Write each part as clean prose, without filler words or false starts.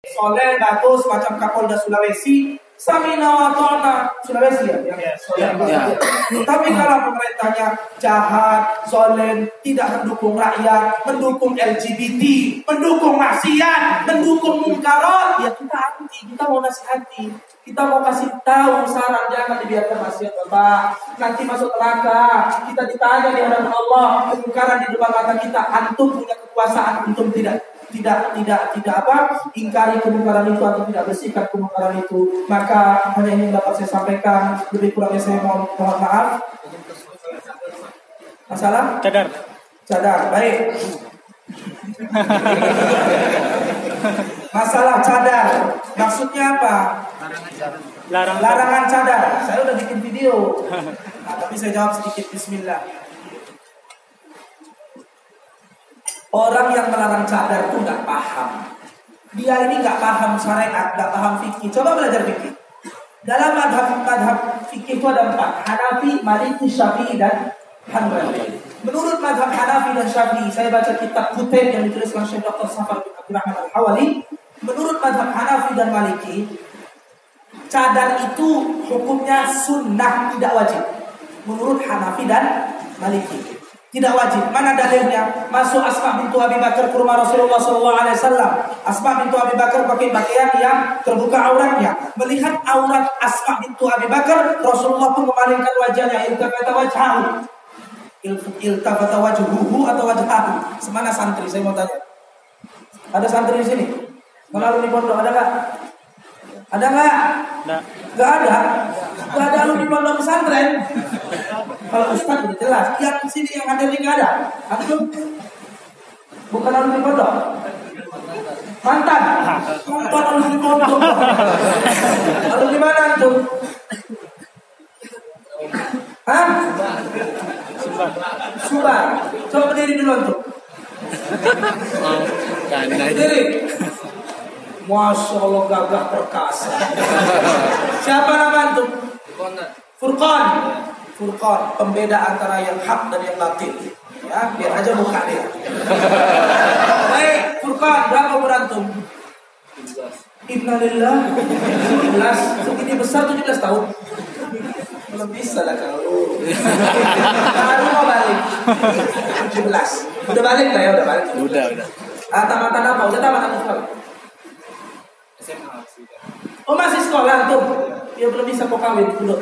soleh, bagus, macam Kapolda Sulawesi, samina wa ta'na, Sulawesi ya? Tapi kalau pemerintahnya jahat, zalim, tidak mendukung rakyat, mendukung LGBT, mendukung maksiat, mendukung munkarat, ya kita anti, kita mau nasihati, kita mau kasih tahu saran jangan dibiarkan maksiat Bapak. Nanti masuk neraka, kita ditanya di hadapan Allah, kemungkaran di depan mata kita, antum punya kekuasaan, antum tidak ingkari kemungkaran itu atau tidak bersihkan kemungkaran itu. Maka hanya ini yang dapat saya sampaikan, lebih kurangnya saya mohon maaf. Masalah? Cadar, baik. Masalah cadar, maksudnya apa? Larangan cadar. Saya udah bikin video, tapi saya jawab sedikit. Bismillah. Orang yang melarang cadar itu nggak paham. Dia ini nggak paham syariat, nggak paham fikih. Coba belajar fikih. Dalam madhab fikih itu ada 4: Hanafi, Maliki, Syafi'i, dan Hanbali. Menurut madhab Hanafi dan Syafi'i, saya baca kitab Kutub yang ditulis oleh Syekh Dr. Safar bin Abdurrahman Al-Hawali. Menurut madhab Hanafi dan Maliki, cadar itu hukumnya sunnah, tidak wajib. Menurut Hanafi dan Maliki, tidak wajib. Mana dalilnya? Masuk Asma bintu Abi Bakar ke rumah Rasulullah SAW. Asma bintu Abi Bakar pakai pakaian yang terbuka auratnya. Melihat aurat Asma bintu Abi Bakar, Rasulullah pun memalingkan wajahnya. Iltafata wajhahu. Iltafata wajhuhu atau wajhahu. Semana santri? Saya mau tanya. Ada santri di sini? Kalau di pondok ada nggak? Ada nggak? Nggak ada. Nggak ada alumni pondok pesantren. Kalau ustaz udah jelas. Yang sini yang hadir ini nggak ada. Antum bukan alumni pondok. Mantan alumni pondok. Alumni mana antum? Hah? Subang. Coba berdiri dulu antum. Berdiri. Masya Allah, gagah perkasa. Siapa nama antum? Furqan, pembeda antara yang hak dan yang batil. Ya, biar aja muka dia. Baik, Furqan, berapa umur antum? Innalillah. 17. Segini besar 17 tahun. Belum bisa lah kau. Baru mau balik. 17. Udah balik lah ya, udah balik. Udah. Tamatan apa? Udah tamatan sekolah. Oh masih sekolah tuh, ya belum bisa kok kawin dulu.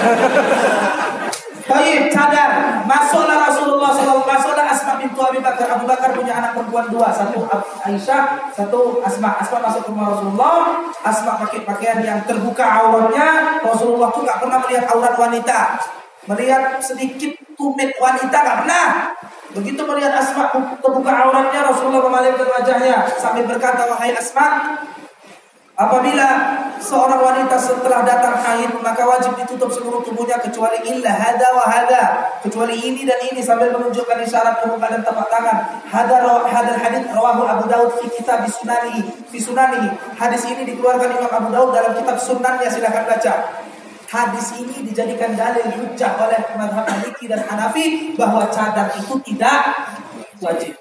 Baik, cadar. Masuklah Rasulullah SAW, masuklah Asma bintu Abi Bakar. Abu Bakar punya anak perempuan 2, satu Aisyah, satu Asma. Asma masuk ke rumah Rasulullah. Asma pakai pakaian yang terbuka auratnya. Rasulullah tuh nggak pernah melihat aurat wanita, melihat sedikit tumit wanita nggak pernah. Begitu melihat Asma terbuka auratnya, Rasulullah memalingkan wajahnya sambil berkata, wahai Asma, apabila seorang wanita setelah datang haid, maka wajib ditutup seluruh tubuhnya kecuali illa hada wa hada, kecuali ini dan ini, sambil menunjukkan isyarat ke muka dan tapak tangan. Hadal hadits rawahu Abu Daud fi kitab sunanihi. Hadis ini dikeluarkan Imam Abu Daud dalam kitab sunannya, silakan baca. Hadis ini dijadikan dalil hujjah oleh mazhab Maliki dan Hanafi bahwa cadar itu tidak wajib.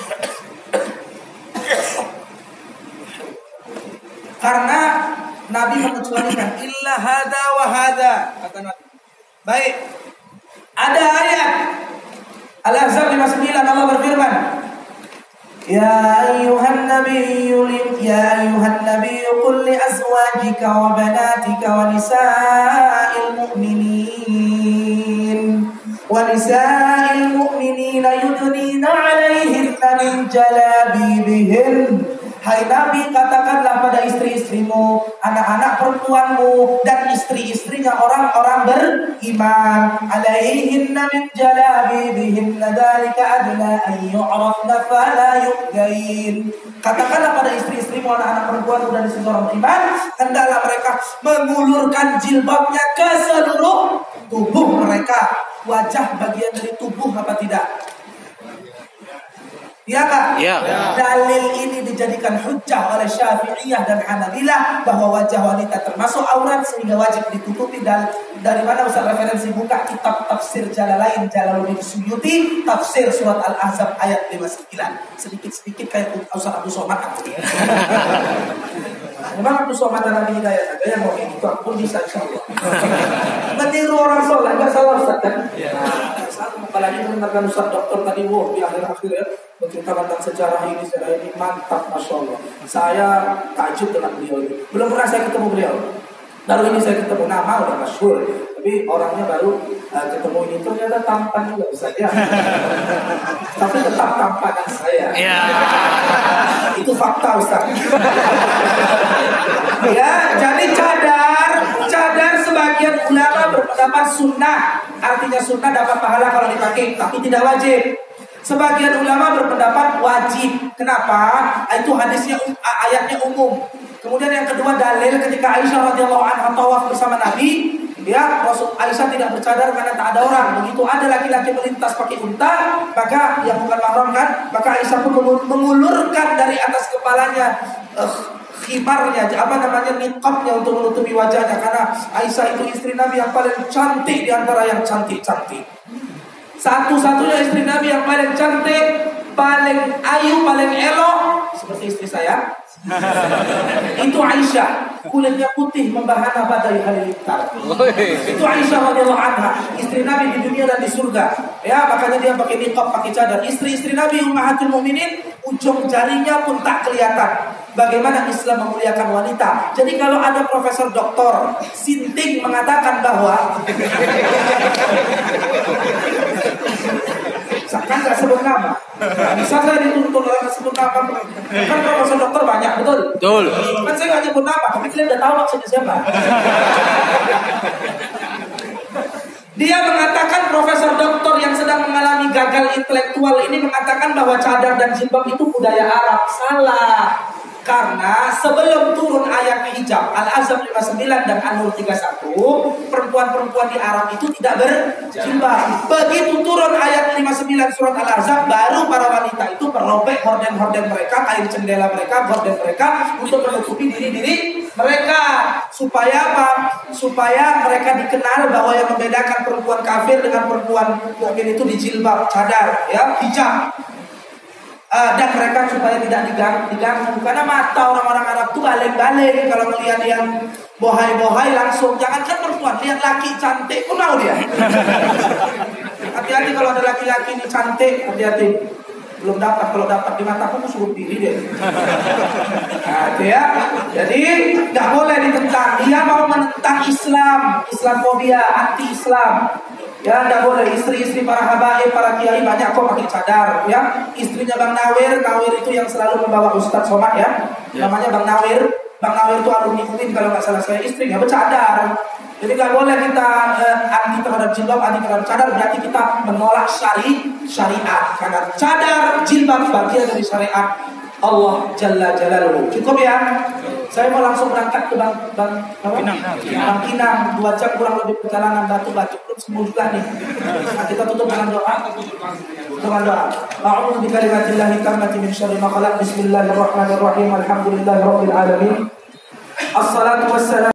Karena Nabi mengecualikan illa hada wa hada, kata Nabi. Baik. Ada ayat Al-Ahzab 59, Allah berfirman, Ya ayuhan nabiyyu qul li azwajika wa banatika wa nisa'il mu'minin yudnina 'alaihinna min jalabibihin. Hai Nabi, katakanlah pada istri-istrimu, anak-anak perempuanmu, dan istri-istrinya orang-orang beriman, alaihinna min jalabibihinna dzalika adna an yu'rafna fala yu'dain. Katakanlah pada istri-istrimu, anak-anak perempuanmu dan istri orang beriman, hendaklah mereka mengulurkan jilbabnya ke seluruh tubuh mereka. Wajah bagian dari tubuh apa tidak? Ya Kak? Ya. Dalil ini dijadikan hujjah oleh Syafi'iyah dan Hanabilah bahwa wajah wanita termasuk aurat sehingga wajib ditutupi. Dan dari mana Ustaz referensi? Buka kitab tafsir Jalalain Jalaluddin Suyuti, tafsir surat Al-Ahzab ayat 59. Sedikit-sedikit kayak Ustaz Abdul Somad. Memang waktu somatan Nabi Hidayat ada yang mau kayak gitu, aku pun bisa insyaallah. Meniru orang soleh, nggak salah Ustaz kan? Saat apalagi mendengarkan Ustaz Dokter tadi, di akhir-akhir ya, menceritakan tentang sejarah ini mantap, masya Allah. Saya takjub dengan beliau ini. Belum pernah saya ketemu beliau. Baru ini saya ketemu, nama udah masyhur, tapi orangnya baru ketemu ini ternyata tampan juga Ustaz ya. Tapi tetap tampanan saya. Itu fakta Ustaz. Ya, jadi cadar sebagian ulama berpendapat sunnah. Artinya sunnah dapat pahala kalau dipakai, tapi tidak wajib. Sebagian ulama berpendapat wajib. Kenapa? Itu hadisnya, ayatnya umum. Kemudian yang kedua dalil ketika Aisyah radhiyallahu anha tawaf bersama Nabi, ya Rasul Aisyah tidak bercadar karena tak ada orang. Begitu ada laki-laki melintas pakai unta, maka yang bukan mahram kan, maka Aisyah pun mengulurkan dari atas kepalanya khimarnya, niqabnya untuk menutupi wajahnya, karena Aisyah itu istri Nabi yang paling cantik di antara yang cantik-cantik. Satu-satunya istri Nabi yang paling cantik, paling ayu, paling elok, seperti istri saya. Itu Aisyah, kulitnya putih membahana badai halilintar. Itu Aisyah radhiyallahu anha, istri Nabi di dunia dan di surga. Ya, makanya dia pakai niqab, pakai cadar. Istri-istri Nabi ummahatul mukminin, ujung jarinya pun tak kelihatan. Bagaimana Islam memuliakan wanita. Jadi kalau ada profesor doktor Sinting mengatakan bahwa kan gak sebut nama, bisa saya dituntut orang sebut nama. Kan profesor dokter banyak, betul? Betul. Kan saya gak nyebut nama, tapi kalian udah tahu maksudnya siapa. Dia mengatakan, profesor doktor yang sedang mengalami gagal intelektual ini mengatakan bahwa cadar dan jilbab itu budaya Arab. Salah. Karena sebelum turun ayat hijab Al-Ahzab 59 dan An-Nur 31, perempuan-perempuan di Arab itu tidak berjilbab. Begitu turun ayat 59 surat Al-Ahzab, baru para wanita itu merobek horden-horden mereka, kain jendela mereka, horden mereka untuk menutupi diri-diri mereka. Supaya apa? Supaya mereka dikenal bahwa yang membedakan perempuan kafir dengan perempuan mukmin itu di jilbab, cadar, ya, hijab. Dan mereka supaya tidak diganggu. Karena mata orang-orang Arab itu balik-balik. Kalau melihat yang bohai-bohai langsung. Jangankan perempuan, lihat laki cantik pun mau dia. Hati-hati kalau ada laki-laki ini cantik, hati-hati. Belum dapat, kalau dapat di mataku suruh diri deh. Nah, itu ya. Jadi nggak boleh ditentang. Dia mau menentang Islam, Islamfobia, anti-Islam. Ya, tidak boleh. Istri-istri para habaib, para kiai banyak kok pakai cadar. Ya, istrinya Bang Nawir itu yang selalu membawa Ustadz Somad ya. Namanya Bang Nawir. Bang Nawir itu alumni UIN kalau nggak salah saya, istrinya bercadar. Jadi nggak boleh kita anti terhadap jilbab, anti terhadap cadar, berarti kita menolak syariat. Karena cadar, jilbab bagian dari syariat Allah Jalla Jalaluhu. Cukup ya. Saya mau langsung berangkat ke Bang Kinang. 2 jam kurang lebih perjalanan, batu-batu belum sembuh juga nih. Nah, kita tutup dengan doa. A'udzu bikalimatillahi tammati min syarri ma khalaq. Bismillahirrahmanirrahim. Alhamdulillahirabbil alamin. Assalatu wassalam